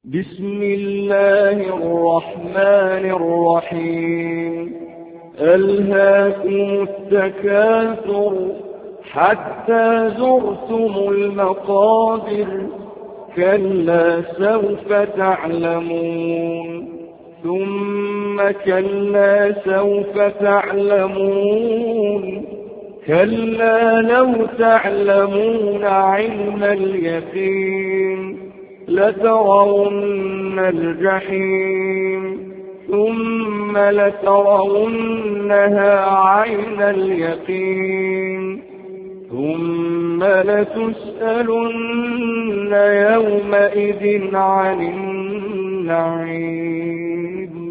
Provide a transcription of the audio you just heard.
بسم الله الرحمن الرحيم ألهاكم التكاثر حتى زرتم المقابر كلا سوف تعلمون ثم كلا سوف تعلمون كلا لو تعلمون علم اليقين لترون الجحيم ثم لترونها عين اليقين ثم لتسألن يومئذ عن النعيم.